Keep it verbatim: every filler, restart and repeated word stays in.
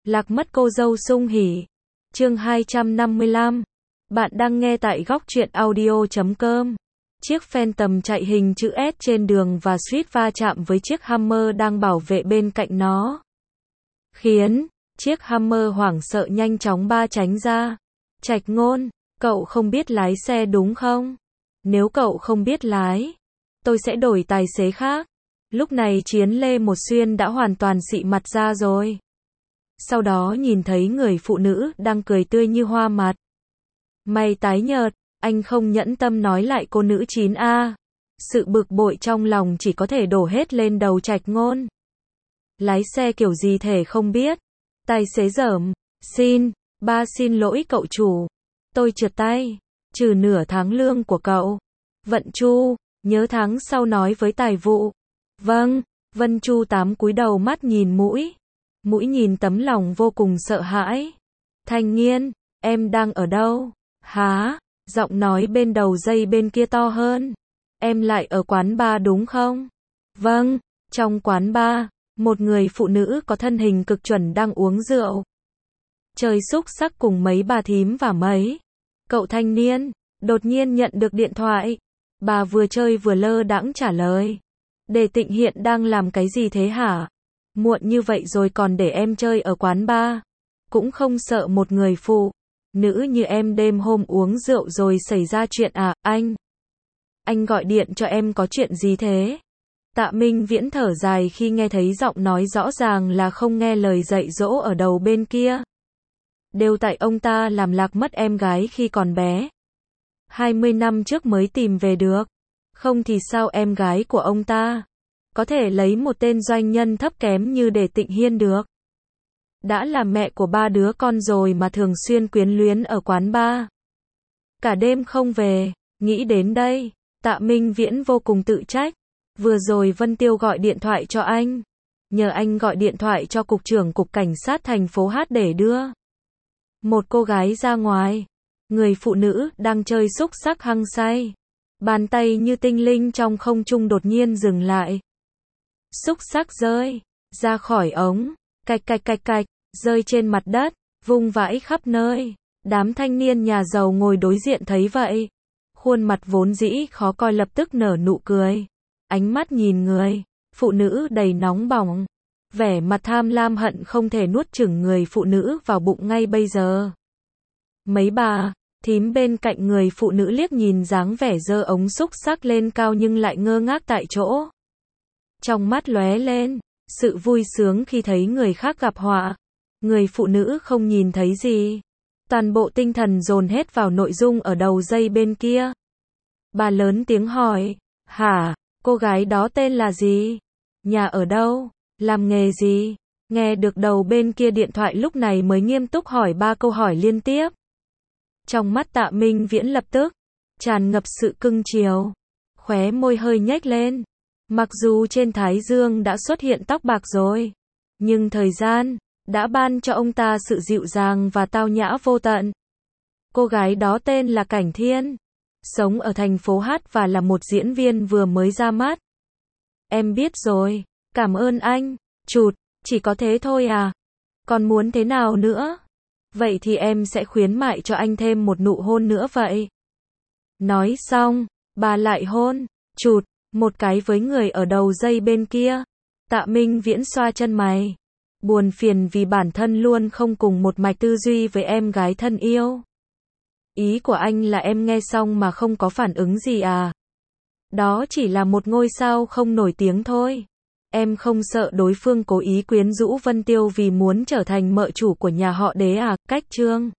Lạc mất cô dâu sung hỉ. Chương hai trăm năm mươi lăm. Bạn đang nghe tại góc truyện audio chấm com. Chiếc Phantom chạy hình chữ S trên đường và suýt va chạm với chiếc Hummer đang bảo vệ bên cạnh nó. Khiến chiếc Hummer hoảng sợ nhanh chóng ba tránh ra. Trạch Ngôn, cậu không biết lái xe đúng không? Nếu cậu không biết lái, tôi sẽ đổi tài xế khác. Lúc này Chiến Lê Một Xuyên đã hoàn toàn xị mặt ra rồi. Sau đó nhìn thấy người phụ nữ đang cười tươi như hoa mặt. Mày tái nhợt, anh không nhẫn tâm nói lại cô nữ chín A. Sự bực bội trong lòng chỉ có thể đổ hết lên đầu Trạch Ngôn. Lái xe kiểu gì thể không biết. Tài xế dởm, xin, ba xin lỗi cậu chủ. Tôi trượt tay, trừ nửa tháng lương của cậu. Vận Chu, nhớ tháng sau nói với tài vụ. Vâng, Vân Chu tám cúi đầu mắt nhìn mũi. Mũi nhìn tấm lòng vô cùng sợ hãi. Thanh Nghiên, em đang ở đâu? Hả? Giọng nói bên đầu dây bên kia to hơn. Em lại ở quán bar đúng không? Vâng, trong quán bar, một người phụ nữ có thân hình cực chuẩn đang uống rượu. Chơi xúc xắc cùng mấy bà thím và mấy cậu thanh niên, đột nhiên nhận được điện thoại. Bà vừa chơi vừa lơ đãng trả lời. Đề Tịnh hiện đang làm cái gì thế hả? Muộn như vậy rồi còn để em chơi ở quán bar. Cũng không sợ một người phụ nữ như em đêm hôm uống rượu rồi xảy ra chuyện à, anh? Anh gọi điện cho em có chuyện gì thế? Tạ Minh Viễn thở dài khi nghe thấy giọng nói rõ ràng là không nghe lời dạy dỗ ở đầu bên kia. Đều tại ông ta làm lạc mất em gái khi còn bé. hai mươi năm trước mới tìm về được. Không thì sao em gái của ông ta có thể lấy một tên doanh nhân thấp kém như Đề Tịnh Hiên được. Đã là mẹ của ba đứa con rồi mà thường xuyên quyến luyến ở quán bar. Cả đêm không về, nghĩ đến đây, Tạ Minh Viễn vô cùng tự trách. Vừa rồi Vân Tiêu gọi điện thoại cho anh. Nhờ anh gọi điện thoại cho cục trưởng cục cảnh sát thành phố H để đưa một cô gái ra ngoài. Người phụ nữ đang chơi xúc xắc hăng say. Bàn tay như tinh linh trong không trung đột nhiên dừng lại. Xúc xắc rơi ra khỏi ống, cạch cạch cạch cạch, rơi trên mặt đất, vung vãi khắp nơi. Đám thanh niên nhà giàu ngồi đối diện thấy vậy, khuôn mặt vốn dĩ khó coi lập tức nở nụ cười. Ánh mắt nhìn người phụ nữ đầy nóng bỏng, vẻ mặt tham lam hận không thể nuốt chửng người phụ nữ vào bụng ngay bây giờ. Mấy bà thím bên cạnh người phụ nữ liếc nhìn dáng vẻ giơ ống xúc xắc lên cao nhưng lại ngơ ngác tại chỗ. Trong mắt lóe lên sự vui sướng khi thấy người khác gặp họa. Người phụ nữ không nhìn thấy gì, toàn bộ tinh thần dồn hết vào nội dung ở đầu dây bên kia. Bà lớn tiếng hỏi, hả, cô gái đó tên là gì? Nhà ở đâu? Làm nghề gì? Nghe được đầu bên kia điện thoại lúc này mới nghiêm túc hỏi ba câu hỏi liên tiếp. Trong mắt Tạ Minh Viễn lập tức tràn ngập sự cưng chiều, khóe môi hơi nhếch lên. Mặc dù trên thái dương đã xuất hiện tóc bạc rồi, nhưng thời gian đã ban cho ông ta sự dịu dàng và tao nhã vô tận. Cô gái đó tên là Cảnh Thiên, sống ở thành phố H và là một diễn viên vừa mới ra mắt. Em biết rồi, cảm ơn anh. Chụt, chỉ có thế thôi à? Còn muốn thế nào nữa? Vậy thì em sẽ khuyến mại cho anh thêm một nụ hôn nữa vậy. Nói xong, bà lại hôn, chụt, một cái với người ở đầu dây bên kia. Tạ Minh Viễn xoa chân mày, buồn phiền vì bản thân luôn không cùng một mạch tư duy với em gái thân yêu. Ý của anh là em nghe xong mà không có phản ứng gì à? Đó chỉ là một ngôi sao không nổi tiếng thôi. Em không sợ đối phương cố ý quyến rũ Vân Tiêu vì muốn trở thành mợ chủ của nhà họ Đế à? Cách chương